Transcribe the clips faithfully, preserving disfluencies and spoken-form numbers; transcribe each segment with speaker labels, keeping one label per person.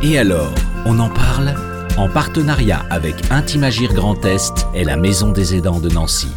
Speaker 1: Et alors, on en parle ? En partenariat avec Intimagir Grand Est et la Maison des Aidants de Nancy.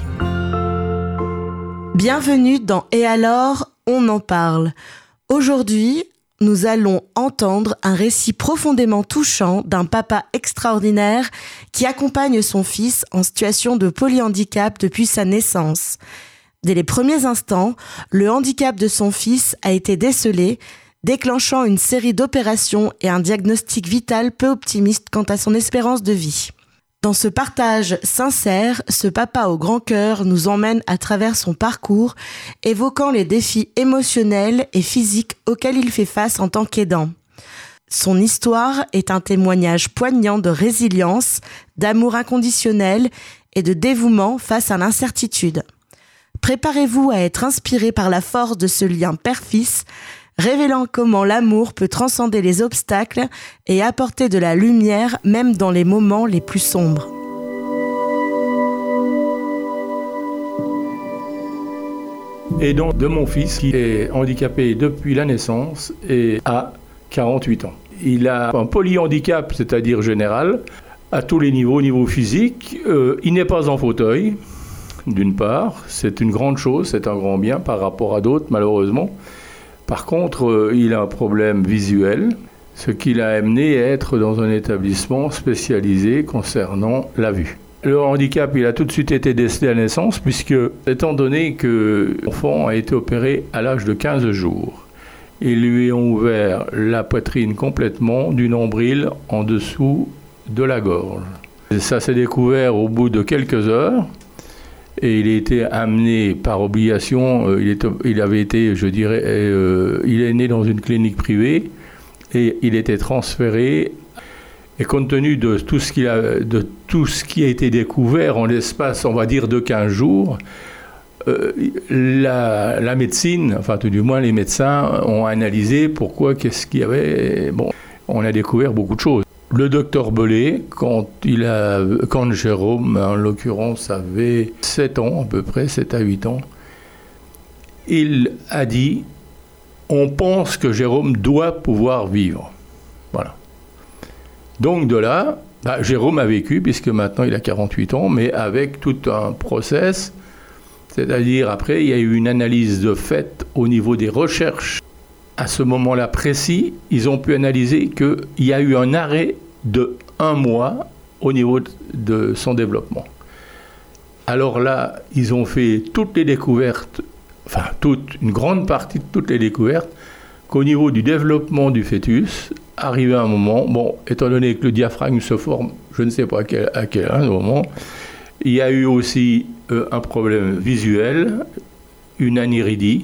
Speaker 2: Bienvenue dans Et alors, on en parle. Aujourd'hui, nous allons entendre un récit profondément touchant d'un papa extraordinaire qui accompagne son fils en situation de polyhandicap depuis sa naissance. Dès les premiers instants, le handicap de son fils a été décelé, déclenchant une série d'opérations et un diagnostic vital peu optimiste quant à son espérance de vie. Dans ce partage sincère, ce papa au grand cœur nous emmène à travers son parcours, évoquant les défis émotionnels et physiques auxquels il fait face en tant qu'aidant. Son histoire est un témoignage poignant de résilience, d'amour inconditionnel et de dévouement face à l'incertitude. Préparez-vous à être inspiré par la force de ce lien père-fils, révélant comment l'amour peut transcender les obstacles et apporter de la lumière même dans les moments les plus sombres.
Speaker 3: Et donc de mon fils qui est handicapé depuis la naissance et a quarante-huit ans. Il a un polyhandicap, c'est-à-dire général, à tous les niveaux, au niveau physique. Euh, il n'est pas en fauteuil, d'une part, c'est une grande chose, c'est un grand bien par rapport à d'autres malheureusement. Par contre, euh, il a un problème visuel, ce qui l'a amené à être dans un établissement spécialisé concernant la vue. Le handicap, il a tout de suite été décelé à la naissance, puisque, étant donné que l'enfant a été opéré à l'âge de quinze jours, ils lui ont ouvert la poitrine complètement, du nombril en dessous de la gorge. Et ça s'est découvert au bout de quelques heures. Et il a été amené par obligation, euh, il, est, il avait été, je dirais, euh, il est né dans une clinique privée et il était transféré. Et compte tenu de tout ce qui a, de tout ce qui a été découvert en l'espace, on va dire, de quinze jours, euh, la, la médecine, enfin tout du moins les médecins, ont analysé pourquoi, qu'est-ce qu'il y avait. Bon, on a découvert beaucoup de choses. Le docteur Belay, quand, il a, quand Jérôme, en l'occurrence, avait sept ans, à peu près, sept à huit ans, il a dit « On pense que Jérôme doit pouvoir vivre ». Voilà. Donc de là, bah, Jérôme a vécu, puisque maintenant il a quarante-huit ans, mais avec tout un process, c'est-à-dire après, il y a eu une analyse de fait au niveau des recherches. À ce moment-là précis, ils ont pu analyser qu'il y a eu un arrêt de un mois au niveau de son développement. Alors là, ils ont fait toutes les découvertes, enfin toute, une grande partie de toutes les découvertes, qu'au niveau du développement du fœtus, arrivé à un moment, bon, étant donné que le diaphragme se forme, je ne sais pas à quel, à quel moment, il y a eu aussi euh, un problème visuel, une aniridie.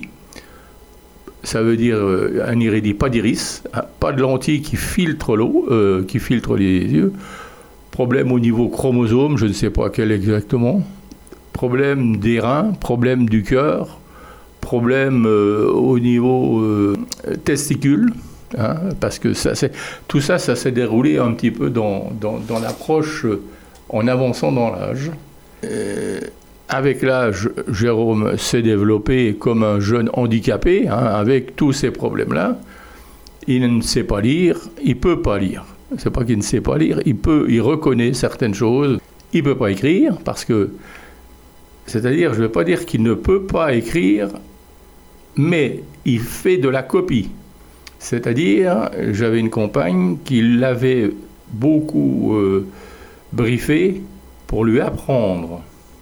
Speaker 3: Ça veut dire euh, un iridie, pas d'iris, hein, pas de lentilles qui filtrent l'eau, euh, qui filtrent les yeux. Problème au niveau chromosome, je ne sais pas quel exactement. Problème des reins, problème du cœur, problème euh, au niveau euh, testicule, hein, parce que ça, c'est, tout ça, ça s'est déroulé un petit peu dans, dans, dans l'approche euh, en avançant dans l'âge. Euh, Avec l'âge, Jérôme s'est développé comme un jeune handicapé, hein, avec tous ces problèmes-là. Il ne sait pas lire, il ne peut pas lire. C'est pas qu'il ne sait pas lire, il peut, il reconnaît certaines choses. Il ne peut pas écrire, parce que, c'est-à-dire, je ne veux pas dire qu'il ne peut pas écrire, mais il fait de la copie. C'est-à-dire, j'avais une compagne qui l'avait beaucoup euh, briefé pour lui apprendre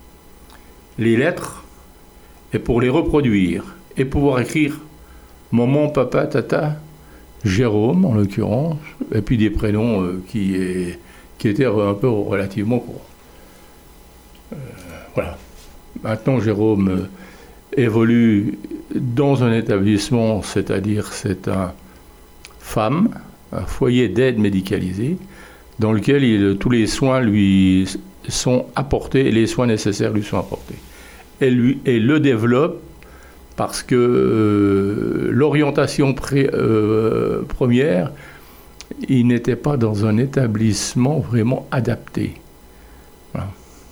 Speaker 3: les lettres et pour les reproduire et pouvoir écrire maman, papa, tata, Jérôme en l'occurrence, et puis des prénoms euh, qui, est, qui étaient un peu relativement courts. Euh, voilà. Maintenant, Jérôme euh, évolue dans un établissement, c'est-à-dire c'est un F A M, un foyer d'aide médicalisée, dans lequel il, tous les soins lui sont apportés, les soins nécessaires lui sont apportés. Et, lui, et le développe parce que euh, l'orientation pré, euh, première, il n'était pas dans un établissement vraiment adapté. Voilà.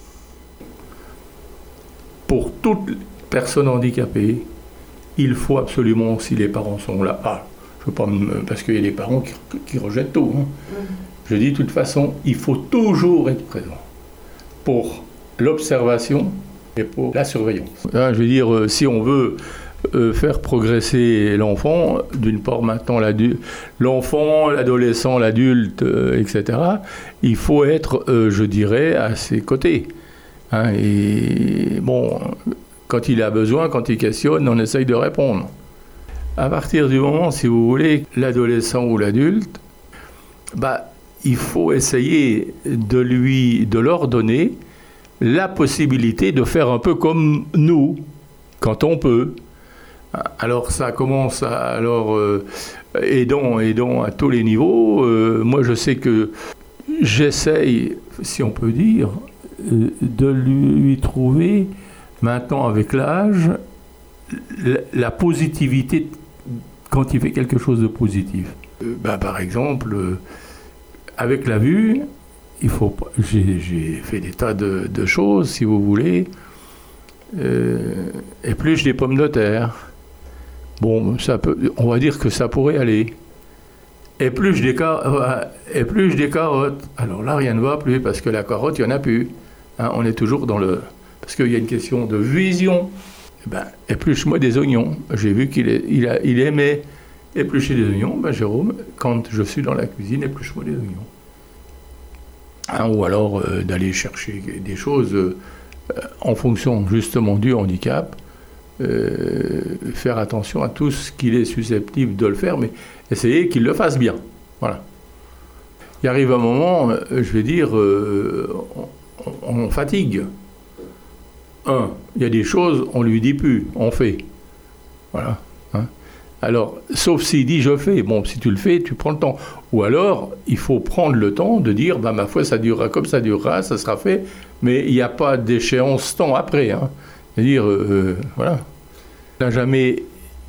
Speaker 3: Pour toute personne handicapée, il faut absolument, si les parents sont là, ah, Je veux pas me, parce qu'il y a des parents qui, qui rejettent tout. Hein. Mmh. Je dis, de toute façon, il faut toujours être présent pour l'observation et pour la surveillance. Là, je veux dire, euh, si on veut euh, faire progresser l'enfant, d'une part maintenant l'enfant, l'adolescent, l'adulte, euh, et cetera, il faut être, euh, je dirais, à ses côtés. Hein, et bon, quand il a besoin, quand il questionne, on essaye de répondre. À partir du moment, si vous voulez, l'adolescent ou l'adulte, bah, il faut essayer de lui, de leur donner la possibilité de faire un peu comme nous, quand on peut. Alors ça commence à, alors, euh, aidons, aidons à tous les niveaux. Euh, moi, je sais que j'essaye, si on peut dire, de lui trouver, maintenant avec l'âge, la positivité quand il fait quelque chose de positif. Euh, ben, par exemple, euh, avec la vue, il faut, j'ai, j'ai fait des tas de, de choses, si vous voulez. Euh, épluche des pommes de terre. Bon, ça peut, on va dire que ça pourrait aller. Épluche des, car, euh, épluche des carottes. Alors là, rien ne va plus, parce que la carotte, il n'y en a plus. Hein, on est toujours dans le... Parce qu'il y a une question de vision. Ben, épluche-moi des oignons. J'ai vu qu'il est, il a, il aimait éplucher des oignons. Ben, Jérôme, quand je suis dans la cuisine, épluche-moi des oignons. Hein, ou alors euh, d'aller chercher des choses euh, en fonction justement du handicap. Euh, faire attention à tout ce qu'il est susceptible de le faire, mais essayer qu'il le fasse bien. Voilà. Il arrive un moment, euh, je vais dire, euh, on, on fatigue. Un, il y a des choses, on lui dit plus, on fait. Voilà. Hein. Alors, sauf s'il dit je fais, bon, si tu le fais, tu prends le temps. Ou alors, il faut prendre le temps de dire, bah, ma foi, ça durera comme ça durera, ça sera fait, mais il n'y a pas d'échéance temps après. Hein. C'est-à-dire, euh, voilà. Il n'a jamais,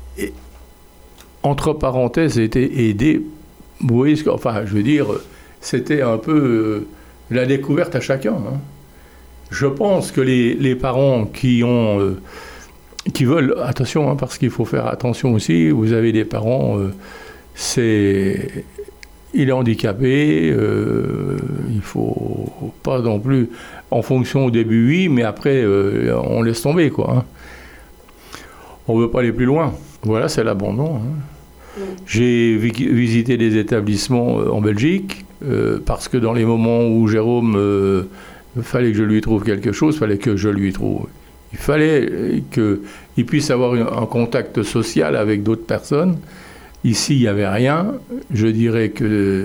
Speaker 3: entre parenthèses, été aidé. Vous voyez ce que, enfin, je veux dire, c'était un peu euh, la découverte à chacun. Hein. Je pense que les, les parents qui ont, euh, qui veulent, attention, hein, parce qu'il faut faire attention aussi, vous avez des parents, euh, c'est, il est handicapé, euh, il faut pas non plus, en fonction au début, oui, mais après, euh, on laisse tomber, quoi. Hein. On ne veut pas aller plus loin. Voilà, c'est l'abandon. Hein. Oui. J'ai vi- visité des établissements euh, en Belgique, euh, parce que dans les moments où Jérôme... Euh, il fallait que je lui trouve quelque chose, il fallait que je lui trouve. Il fallait qu'il puisse avoir un contact social avec d'autres personnes. Ici, il n'y avait rien. Je dirais que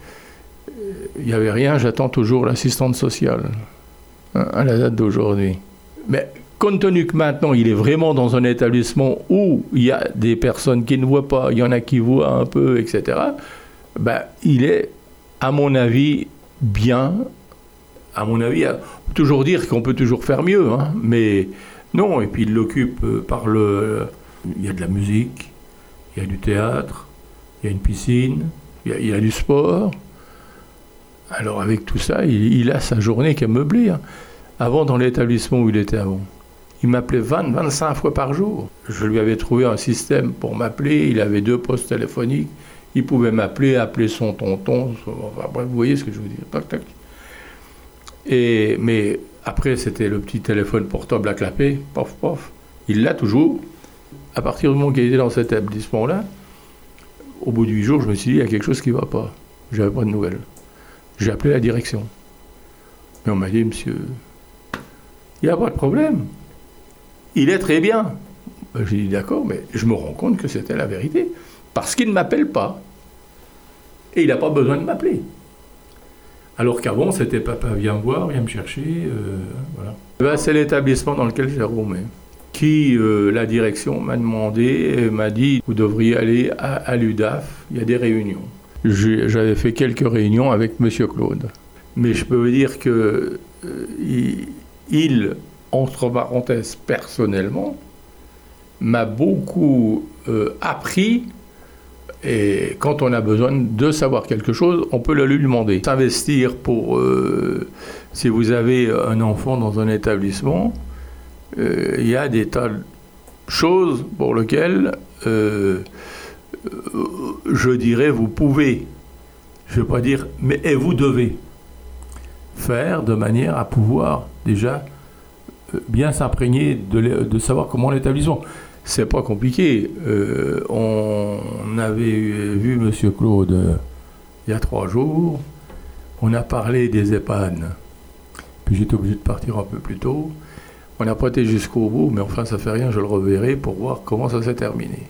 Speaker 3: il n'y avait rien. J'attends toujours l'assistante sociale, hein, à la date d'aujourd'hui. Mais compte tenu que maintenant, il est vraiment dans un établissement où il y a des personnes qui ne voient pas, il y en a qui voient un peu, et cetera, ben, il est, à mon avis, bien... À mon avis, on peut toujours dire qu'on peut toujours faire mieux, hein, mais non. Et puis il l'occupe par le... Il y a de la musique, il y a du théâtre, il y a une piscine, il y a, il y a du sport. Alors avec tout ça, il, il a sa journée qui est meublée. Hein. Avant, dans l'établissement où il était avant, il m'appelait vingt, vingt-cinq fois par jour. Je lui avais trouvé un système pour m'appeler, il avait deux postes téléphoniques, il pouvait m'appeler, appeler son tonton, enfin, bref, vous voyez ce que je veux dire, tac, tac. Et, mais après, c'était le petit téléphone portable à clapper, pof, pof. Il l'a toujours. À partir du moment qu'il était dans cet établissement-là, au bout de huit jours, je me suis dit, il y a quelque chose qui ne va pas. Je n'avais pas de nouvelles. J'ai appelé la direction. Mais on m'a dit, monsieur, il n'y a pas de problème. Il est très bien. J'ai dit, d'accord, mais je me rends compte que c'était la vérité. Parce qu'il ne m'appelle pas. Et il n'a pas besoin de m'appeler. Alors qu'avant, c'était papa, viens me voir, viens me chercher, euh, voilà. Ben, c'est l'établissement dans lequel Jérôme est, qui, euh, la direction m'a demandé, m'a dit, vous devriez aller à, à l'U D A F, il y a des réunions. J'ai, j'avais fait quelques réunions avec monsieur Claude. Mais je peux vous dire que euh, il, il, entre parenthèses, personnellement, m'a beaucoup euh, appris. Et quand on a besoin de savoir quelque chose, on peut le lui demander. S'investir pour... Euh, si vous avez un enfant dans un établissement, euh, il y a des tas de choses pour lesquelles euh, je dirais, vous pouvez, je ne veux pas dire, mais et vous devez faire de manière à pouvoir déjà bien s'imprégner de, de savoir comment l'établissement. C'est pas compliqué. Euh, on avait vu M. Claude euh, il y a trois jours. On a parlé des EHPAD. Puis j'étais obligé de partir un peu plus tôt. On n'a pas été jusqu'au bout, mais enfin ça fait rien, je le reverrai pour voir comment ça s'est terminé.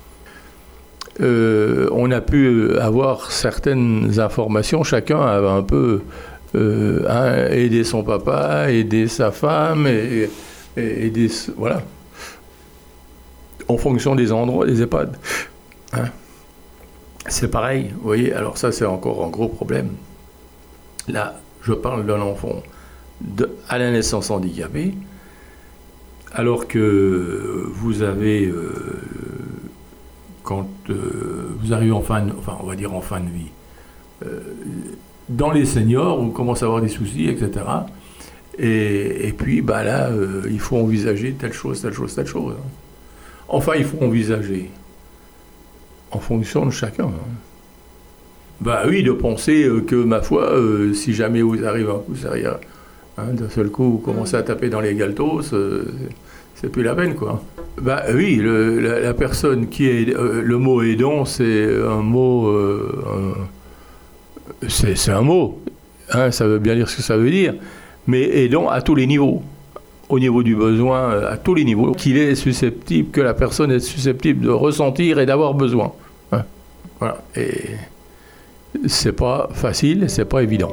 Speaker 3: Euh, on a pu avoir certaines informations. Chacun avait un peu euh, hein, aidé son papa, aidé sa femme, et, et, aider, voilà. En fonction des endroits, des EHPAD. Hein. C'est pareil, vous voyez, alors ça c'est encore un gros problème. Là, je parle d'un enfant de, à la naissance handicapé, alors que vous avez, euh, quand euh, vous arrivez en fin de, enfin on va dire en fin de vie, euh, dans les seniors, on commence à avoir des soucis, et cetera. Et, et puis bah là, euh, il faut envisager telle chose, telle chose, telle chose. Hein. Enfin, il faut envisager, en fonction de chacun. Hein. Bah oui, de penser euh, que, ma foi, euh, si jamais vous arrivez un coup sérieux, hein, d'un seul coup, vous commencez à taper dans les galtos, euh, c'est plus la peine, quoi. Bah oui, le, la, la personne qui est... Euh, le mot aidant, c'est un mot... Euh, un, c'est, c'est un mot. Hein, ça veut bien dire ce que ça veut dire. Mais aidant à tous les niveaux. Au niveau du besoin, à tous les niveaux, qu'il est susceptible, que la personne est susceptible de ressentir et d'avoir besoin. Hein. Voilà. Et c'est pas facile, c'est pas évident.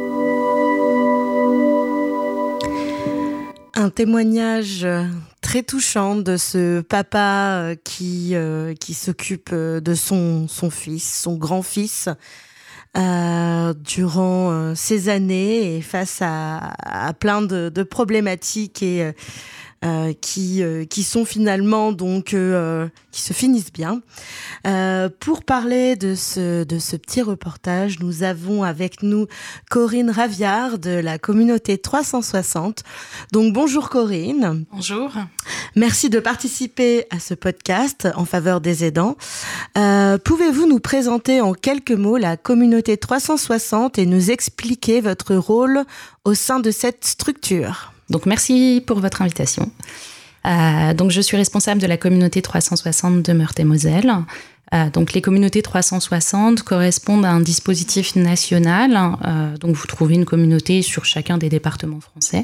Speaker 2: Un témoignage très touchant de ce papa qui, euh, qui s'occupe de son, son fils, son grand-fils, Euh, durant euh, ces années et face à, à plein de, de problématiques et euh, qui euh, qui sont finalement donc euh, qui se finissent bien. Euh, pour parler de ce de ce petit reportage, nous avons avec nous Corinne Raviard de la communauté trois cent soixante. Donc bonjour Corinne.
Speaker 4: Bonjour.
Speaker 2: Merci de participer à ce podcast en faveur des aidants. Euh, pouvez-vous nous présenter en quelques mots la communauté trois cent soixante et nous expliquer votre rôle au sein de cette structure ?
Speaker 4: Donc merci pour votre invitation. Euh, donc je suis responsable de la communauté trois cent soixante de Meurthe-et-Moselle. Euh, donc les communautés trois cent soixante correspondent à un dispositif national. Euh, donc vous trouvez une communauté sur chacun des départements français.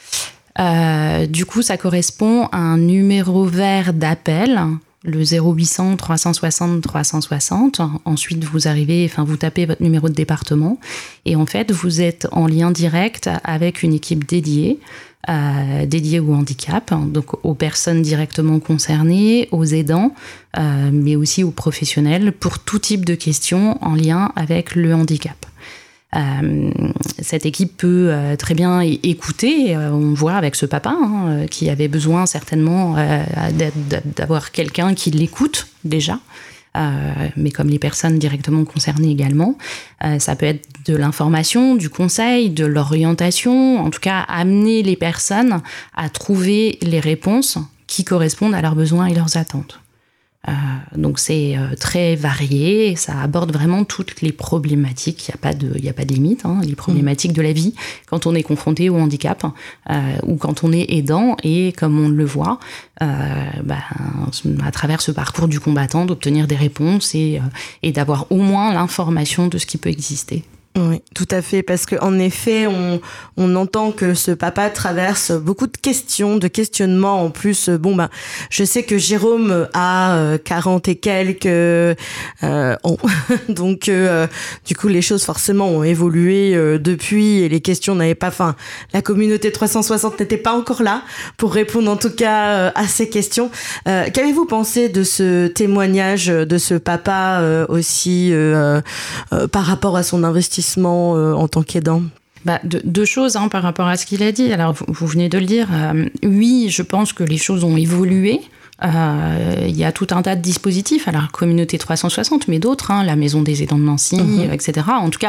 Speaker 4: Euh, du coup, ça correspond à un numéro vert d'appel, le zéro huit cents trois cent soixante trois cent soixante. Ensuite, vous arrivez, enfin, vous tapez votre numéro de département et en fait, vous êtes en lien direct avec une équipe dédiée, euh, dédiée au handicap, donc aux personnes directement concernées, aux aidants, euh, mais aussi aux professionnels pour tout type de questions en lien avec le handicap. Euh, cette équipe peut euh, très bien é- écouter. Euh, on voit avec ce papa hein, qui avait besoin certainement euh, d'avoir quelqu'un qui l'écoute déjà. Euh, mais comme les personnes directement concernées également, euh, ça peut être de l'information, du conseil, de l'orientation, en tout cas amener les personnes à trouver les réponses qui correspondent à leurs besoins et leurs attentes. Euh, donc c'est euh, très varié, ça aborde vraiment toutes les problématiques, il n'y a pas de, il n'y a pas de limite, hein, les problématiques de la vie quand on est confronté au handicap euh, ou quand on est aidant et comme on le voit euh, bah, à travers ce parcours du combattant d'obtenir des réponses et, euh, et d'avoir au moins l'information de ce qui peut exister.
Speaker 2: Oui, tout à fait, parce qu'en effet, on, on entend que ce papa traverse beaucoup de questions, de questionnements. En plus, bon, ben, je sais que Jérôme a euh, quarante et quelques euh, ans. Donc, euh, du coup, les choses, forcément, ont évolué euh, depuis et les questions n'avaient pas... Enfin, la communauté trois cent soixante n'était pas encore là pour répondre, en tout cas, euh, à ces questions. Euh, qu'avez-vous pensé de ce témoignage de ce papa euh, aussi euh, euh, par rapport à son investissement Euh, en tant qu'aidant?
Speaker 4: Bah, de, deux choses hein, par rapport à ce qu'il a dit. Alors, vous, vous venez de le dire. Euh, oui, je pense que les choses ont évolué. Euh, il y a tout un tas de dispositifs. Alors, communauté trois cent soixante, mais d'autres, hein, la Maison des aidants de Nancy, mmh. euh, et cetera. En tout cas,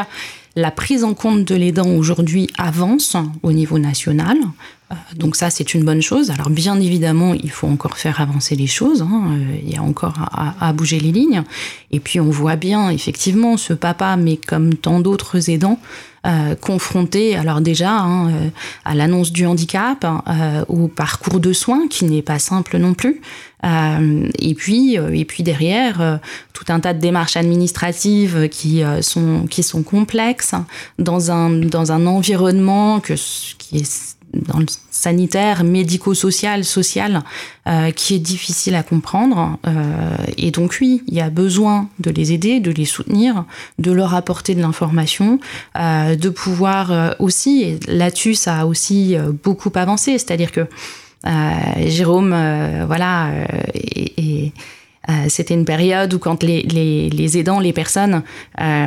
Speaker 4: la prise en compte de l'aidant aujourd'hui avance au niveau national. Euh, donc ça, c'est une bonne chose. Alors bien évidemment, il faut encore faire avancer les choses. Hein. Euh, il y a encore à, à bouger les lignes. Et puis on voit bien, effectivement, ce papa, mais comme tant d'autres aidants, euh, confronté, alors déjà, hein, euh, à l'annonce du handicap, euh, au parcours de soins, qui n'est pas simple non plus. Euh, et puis, euh, et puis derrière, euh, tout un tas de démarches administratives qui euh, sont qui sont complexes dans un dans un environnement que qui est dans le sanitaire, médico-social, social, euh, qui est difficile à comprendre. Euh, et donc oui, il y a besoin de les aider, de les soutenir, de leur apporter de l'information, euh, de pouvoir euh, aussi, et là-dessus ça a aussi euh, beaucoup avancé, c'est-à-dire que Euh, Jérôme, euh, voilà, euh, et, et euh, c'était une période où quand les, les, les aidants, les personnes euh,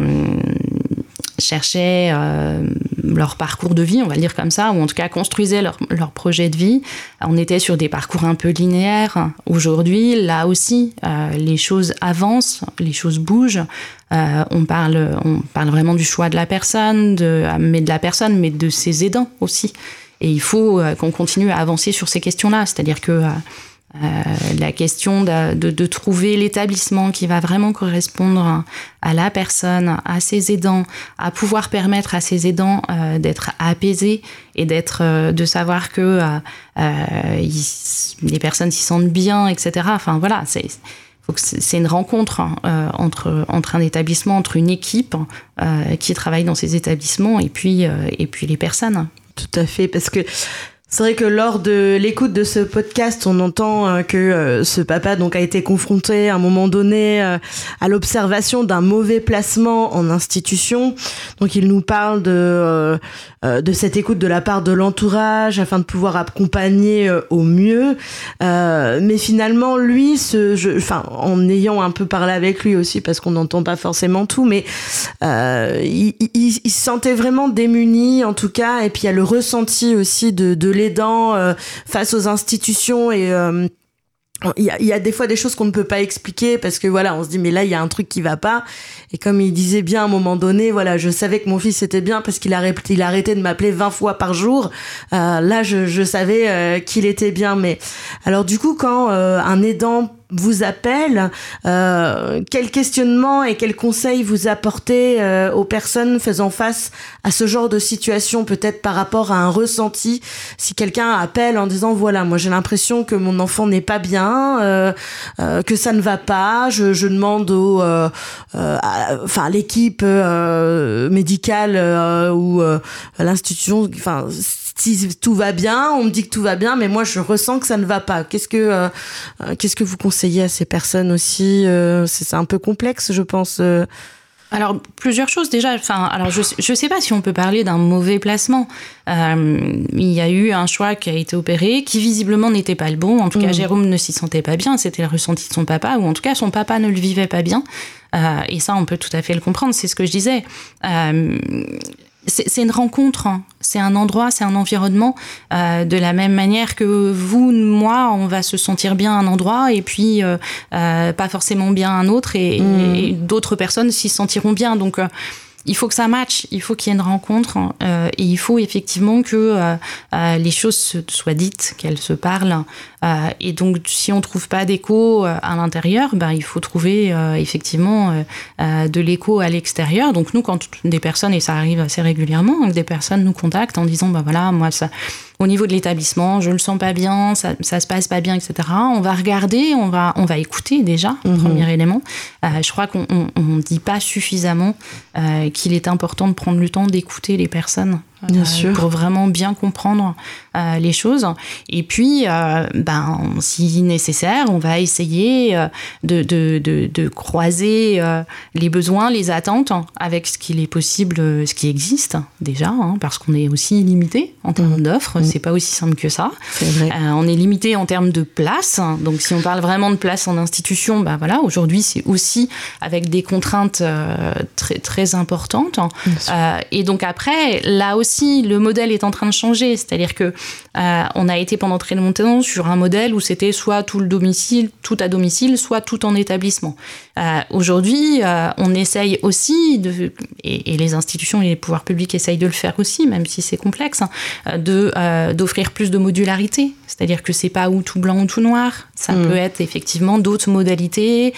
Speaker 4: cherchaient euh, leur parcours de vie, on va le dire comme ça, ou en tout cas construisaient leur, leur projet de vie, on était sur des parcours un peu linéaires. Aujourd'hui, là aussi, euh, les choses avancent, les choses bougent. Euh, on parle, on parle vraiment du choix de la personne, de, mais de la personne, mais de ses aidants aussi. Et il faut euh, qu'on continue à avancer sur ces questions-là. C'est-à-dire que euh, euh, la question de, de, de trouver l'établissement qui va vraiment correspondre à la personne, à ses aidants, à pouvoir permettre à ses aidants euh, d'être apaisés et d'être, euh, de savoir que euh, euh, ils, les personnes s'y sentent bien, et cetera. Enfin voilà, c'est... Donc c'est une rencontre euh, entre, entre un établissement, entre une équipe euh, qui travaille dans ces établissements et puis, euh, et puis les personnes.
Speaker 2: Tout à fait, parce que c'est vrai que lors de l'écoute de ce podcast, on entend euh, que euh, ce papa donc a été confronté à un moment donné euh, à l'observation d'un mauvais placement en institution. Donc il nous parle de euh, euh, de cette écoute de la part de l'entourage afin de pouvoir accompagner euh, au mieux. Euh, mais finalement, lui, ce, je, enfin, en ayant un peu parlé avec lui aussi, parce qu'on n'entend pas forcément tout, mais euh, il, il, il se sentait vraiment démuni en tout cas. Et puis il y a le ressenti aussi de de l'aidant euh, face aux institutions et euh, il y a, il y a des fois des choses qu'on ne peut pas expliquer parce que voilà, on se dit mais là il y a un truc qui va pas. Et comme il disait bien à un moment donné, voilà, je savais que mon fils était bien parce qu'il a, il a arrêté de m'appeler vingt fois par jour. Euh, là, je, je savais euh, qu'il était bien. Mais alors du coup, quand euh, un aidant vous appelle, euh, quel questionnement et quels conseils vous apportez euh, aux personnes faisant face à ce genre de situation, peut-être par rapport à un ressenti, si quelqu'un appelle en disant voilà, moi j'ai l'impression que mon enfant n'est pas bien, euh, euh, que ça ne va pas, je, je demande au, euh, euh, à, enfin l'équipe euh, médicale euh, ou euh, l'institution, enfin si tout va bien, on me dit que tout va bien, mais moi je ressens que ça ne va pas. Qu'est-ce que euh, qu'est-ce que vous conseillez à ces personnes aussi euh, c'est, c'est un peu complexe, je pense. Euh.
Speaker 4: Alors plusieurs choses déjà. Enfin, alors je je sais pas si on peut parler d'un mauvais placement. Euh, il y a eu un choix qui a été opéré, qui visiblement n'était pas le bon. En tout cas, mmh. Jérôme ne s'y sentait pas bien. C'était le ressenti de son papa, ou en tout cas son papa ne le vivait pas bien. Euh, et ça, on peut tout à fait le comprendre. C'est ce que je disais. Euh, C'est, c'est une rencontre, hein. C'est un endroit, c'est un environnement. Euh, de la même manière que vous, moi, on va se sentir bien à un endroit et puis euh, euh, pas forcément bien à un autre, et, mmh. et d'autres personnes s'y sentiront bien. Donc, euh, il faut que ça matche, il faut qu'il y ait une rencontre euh, et il faut effectivement que euh, euh, les choses se, soient dites, qu'elles se parlent. Euh, et donc, si on ne trouve pas d'écho euh, à l'intérieur, ben, il faut trouver euh, effectivement euh, euh, de l'écho à l'extérieur. Donc nous, quand des personnes, et ça arrive assez régulièrement, des personnes nous contactent en disant, ben voilà, moi, ça, au niveau de l'établissement, je ne le sens pas bien, ça ne se passe pas bien, et cetera. On va regarder, on va, on va écouter déjà, mmh. premier élément. Euh, je crois qu'on ne dit pas suffisamment euh, qu'il est important de prendre le temps d'écouter les personnes.
Speaker 2: Bien
Speaker 4: euh,
Speaker 2: sûr.
Speaker 4: Pour vraiment bien comprendre euh, les choses. Et puis, euh, ben, si nécessaire, on va essayer euh, de, de, de, de croiser euh, les besoins, les attentes avec ce qu'il est possible, ce qui existe déjà, hein, parce qu'on est aussi limité en termes mmh. d'offres. Mmh. C'est pas aussi simple que ça.
Speaker 2: C'est vrai.
Speaker 4: Euh, on est limité en termes de place. Donc, si on parle vraiment de place en institution, ben voilà, aujourd'hui, c'est aussi avec des contraintes euh, très, très importante. Euh, et donc après, là aussi, le modèle est en train de changer. C'est-à-dire que euh, on a été pendant très longtemps sur un modèle où c'était soit tout le domicile, tout à domicile, soit tout en établissement. Euh, aujourd'hui, euh, on essaye aussi, de, et, et les institutions et les pouvoirs publics essayent de le faire aussi, même si c'est complexe, hein, de, euh, d'offrir plus de modularité. C'est-à-dire que c'est pas ou tout blanc ou tout noir. Ça mmh. peut être effectivement d'autres modalités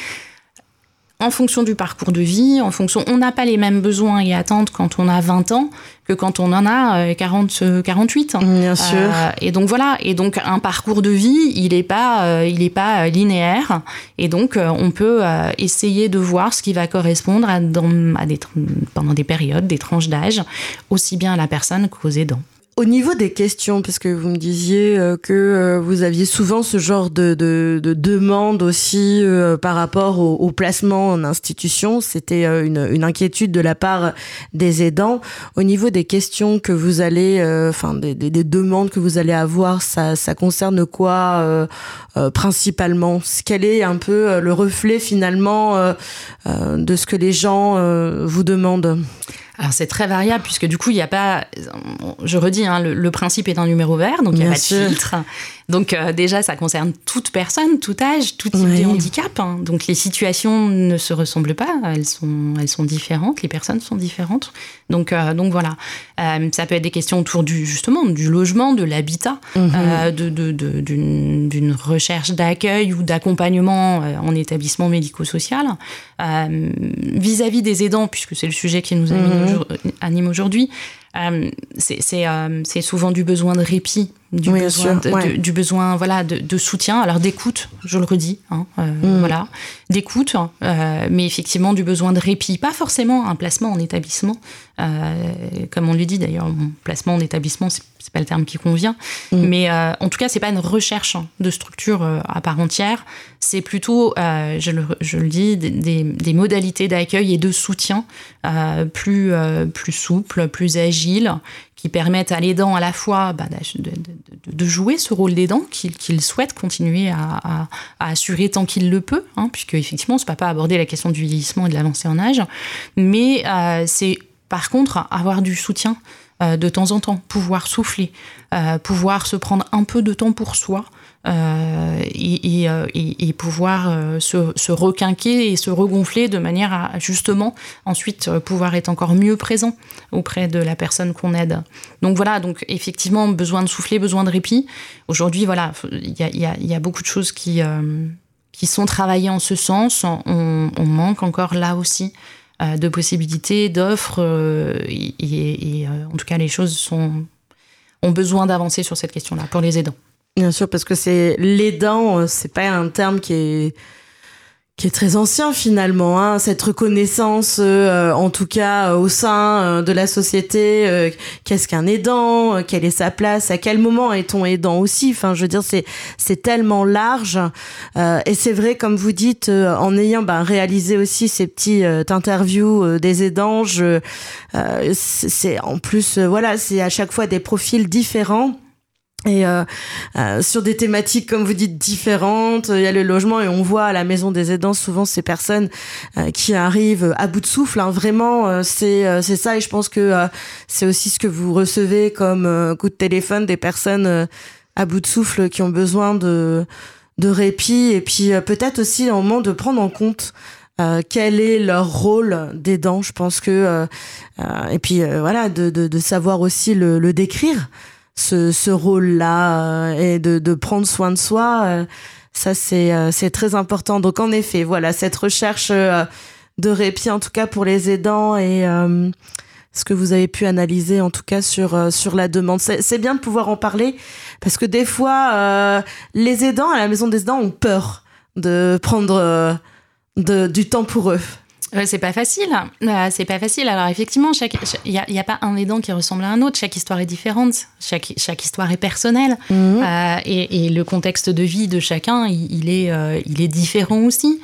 Speaker 4: en fonction du parcours de vie, en fonction... On n'a pas les mêmes besoins et attentes quand on a vingt ans que quand on en a quarante, quarante-huit.
Speaker 2: Bien sûr.
Speaker 4: Euh, et donc voilà. Et donc un parcours de vie, il n'est pas, euh, il est pas linéaire. Et donc euh, on peut euh, essayer de voir ce qui va correspondre à, dans, à des, pendant des périodes, des tranches d'âge, aussi bien à la personne qu'aux aidants.
Speaker 2: Au niveau des questions, parce que vous me disiez euh, que euh, vous aviez souvent ce genre de, de, de demande aussi euh, par rapport au, au placement en institution, c'était euh, une, une inquiétude de la part des aidants. Au niveau des questions que vous allez, enfin euh, des, des, des demandes que vous allez avoir, ça, ça concerne quoi euh, euh, principalement ? Quel est un peu euh, le reflet finalement euh, euh, de ce que les gens euh, vous demandent ?
Speaker 4: Alors c'est très variable puisque du coup il n'y a pas, je redis, hein, le, le principe est un numéro vert, donc il n'y a pas de filtre. Donc euh, déjà ça concerne toute personne, tout âge, tout type oui. de handicap. Hein. Donc les situations ne se ressemblent pas, elles sont, elles sont différentes, les personnes sont différentes. Donc, euh, donc voilà, euh, ça peut être des questions autour du, justement du logement, de l'habitat, mm-hmm. euh, de, de, de, d'une, d'une recherche d'accueil ou d'accompagnement euh, en établissement médico-social. Euh, vis-à-vis des aidants, puisque c'est le sujet qui nous anime, mm-hmm. aujourd'hui, anime aujourd'hui, euh, c'est, c'est, euh, c'est souvent du besoin de répit, du
Speaker 2: oui,
Speaker 4: besoin, de,
Speaker 2: ouais.
Speaker 4: de, du besoin voilà, de, de soutien, alors d'écoute, je le redis, hein, euh, mm. voilà, d'écoute, euh, mais effectivement du besoin de répit, pas forcément un placement en établissement, euh, comme on le dit d'ailleurs, bon, placement en établissement, c'est, c'est pas le terme qui convient, mm. mais euh, en tout cas, c'est pas une recherche de structure euh, à part entière, c'est plutôt, euh, je, le, je le dis, des, des, des modalités d'accueil et de soutien euh, plus, euh, plus souples, plus agiles, qui permettent à l'aidant à la fois bah, de, de, de jouer ce rôle d'aidant qu'il, qu'il souhaite continuer à, à, à assurer tant qu'il le peut, hein, puisque effectivement, on ne peut pas aborder la question du vieillissement et de l'avancée en âge, mais euh, c'est par contre avoir du soutien euh, de temps en temps, pouvoir souffler, euh, pouvoir se prendre un peu de temps pour soi, Euh, et, et, et, et pouvoir euh, se, se requinquer et se regonfler de manière à justement ensuite euh, pouvoir être encore mieux présent auprès de la personne qu'on aide. Donc voilà, donc effectivement besoin de souffler, besoin de répit. Aujourd'hui voilà, il y a, y a, y a beaucoup de choses qui, euh, qui sont travaillées en ce sens. On, on manque encore là aussi euh, de possibilités, d'offres euh, et, et, et euh, en tout cas les choses sont, ont besoin d'avancer sur cette question-là pour les aidants.
Speaker 2: Bien sûr, parce que c'est l'aidant, c'est pas un terme qui est qui est très ancien finalement, hein, cette reconnaissance, euh, en tout cas euh, au sein euh, de la société. Euh, qu'est-ce qu'un aidant ? euh, Quelle est sa place ? À quel moment est-on aidant aussi ? Enfin, je veux dire, c'est c'est tellement large. Euh, et c'est vrai, comme vous dites, euh, en ayant ben, réalisé aussi ces petites euh, interviews euh, des aidants, je, euh, c'est, c'est en plus, euh, voilà, c'est à chaque fois des profils différents. Et euh, euh, sur des thématiques, comme vous dites, différentes, il y a le logement et on voit à la maison des aidants souvent ces personnes euh, qui arrivent à bout de souffle. Hein, vraiment, euh, c'est euh, c'est ça et je pense que euh, c'est aussi ce que vous recevez comme euh, coup de téléphone des personnes euh, à bout de souffle qui ont besoin de de répit et puis euh, peut-être aussi un moment de prendre en compte Euh, quel est leur rôle d'aidant. Je pense que euh, euh, et puis euh, voilà de, de de savoir aussi le, le décrire. Ce, ce rôle-là euh, et de, de prendre soin de soi, euh, ça c'est, euh, c'est très important. Donc en effet, voilà, cette recherche euh, de répit, en tout cas pour les aidants et euh, ce que vous avez pu analyser en tout cas sur, euh, sur la demande. C'est, c'est bien de pouvoir en parler parce que des fois, euh, les aidants à la maison des aidants ont peur de prendre euh, de, du temps pour eux.
Speaker 4: Ouais, c'est pas facile. Euh, c'est pas facile. Alors effectivement, chaque, il y a, y a pas un aidant qui ressemble à un autre. Chaque histoire est différente. Chaque, chaque histoire est personnelle. Mmh. Euh, et, et le contexte de vie de chacun, il, il est, euh, il est différent aussi.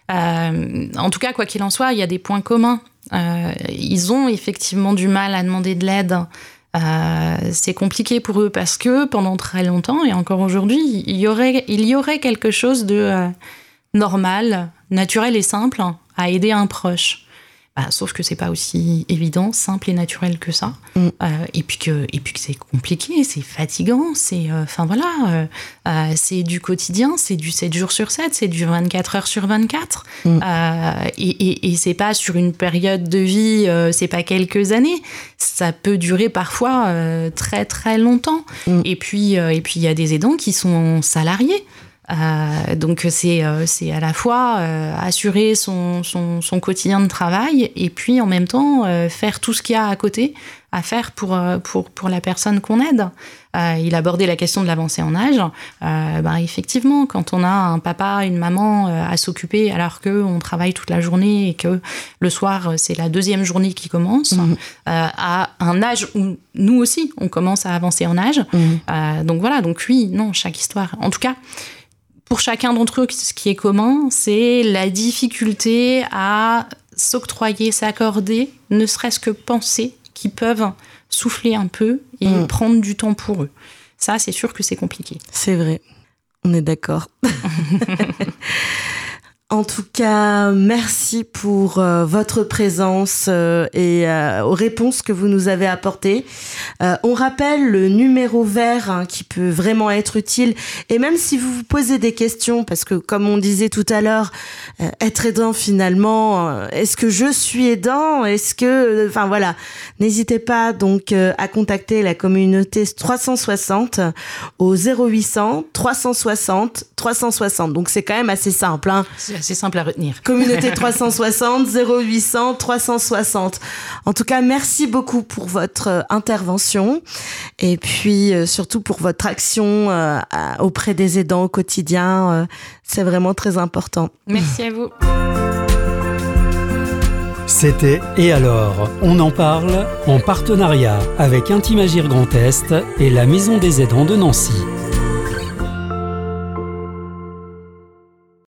Speaker 4: Euh, en tout cas, quoi qu'il en soit, il y a des points communs. Euh, ils ont effectivement du mal à demander de l'aide. Euh, c'est compliqué pour eux parce que pendant très longtemps et encore aujourd'hui, il y aurait, il y aurait quelque chose de euh, normal, naturel et simple à aider un proche. Bah, sauf que c'est pas aussi évident, simple et naturel que ça. Mm. Euh, et puis que, et puis que c'est compliqué, c'est fatigant, c'est, enfin euh, voilà, euh, euh, c'est du quotidien, c'est du sept jours sur sept, c'est du vingt-quatre heures sur vingt-quatre. Mm. Euh, et, et, et c'est pas sur une période de vie, euh, c'est pas quelques années. Ça peut durer parfois euh, très très longtemps. Mm. Et puis, euh, et puis il y a des aidants qui sont salariés. Euh, donc c'est, euh, c'est à la fois euh, assurer son, son, son quotidien de travail et puis en même temps euh, faire tout ce qu'il y a à côté à faire pour, euh, pour, pour la personne qu'on aide. Euh, il abordait la question de l'avancée en âge. Euh, bah, effectivement, quand on a un papa, une maman euh, à s'occuper alors qu'on travaille toute la journée et que le soir, c'est la deuxième journée qui commence, mmh. euh, à un âge où nous aussi, on commence à avancer en âge. Mmh. Euh, donc voilà, donc oui, non, chaque histoire. En tout cas, pour chacun d'entre eux, ce qui est commun, c'est la difficulté à s'octroyer, s'accorder, ne serait-ce que penser qu'ils peuvent souffler un peu et mmh. prendre du temps pour eux. Ça, c'est sûr que c'est compliqué.
Speaker 2: C'est vrai, on est d'accord. En tout cas, merci pour euh, votre présence euh, et euh, aux réponses que vous nous avez apportées. Euh, on rappelle le numéro vert hein, qui peut vraiment être utile. Et même si vous vous posez des questions, parce que comme on disait tout à l'heure, euh, être aidant finalement, euh, est-ce que je suis aidant ? Est-ce que... Enfin euh, voilà, n'hésitez pas donc euh, à contacter la communauté trois cent soixante au zéro huit cents trois cent soixante trois cent soixante. Donc c'est quand même assez simple. Hein.
Speaker 4: C'est C'est simple à retenir.
Speaker 2: Communauté trois cent soixante, zéro huit cents, trois cent soixante. En tout cas, merci beaucoup pour votre euh, intervention et puis euh, surtout pour votre action euh, auprès des aidants au quotidien. Euh, c'est vraiment très important.
Speaker 4: Merci à vous.
Speaker 5: C'était Et alors, on en parle en partenariat avec Intimagir Grand Est et la Maison des aidants de Nancy.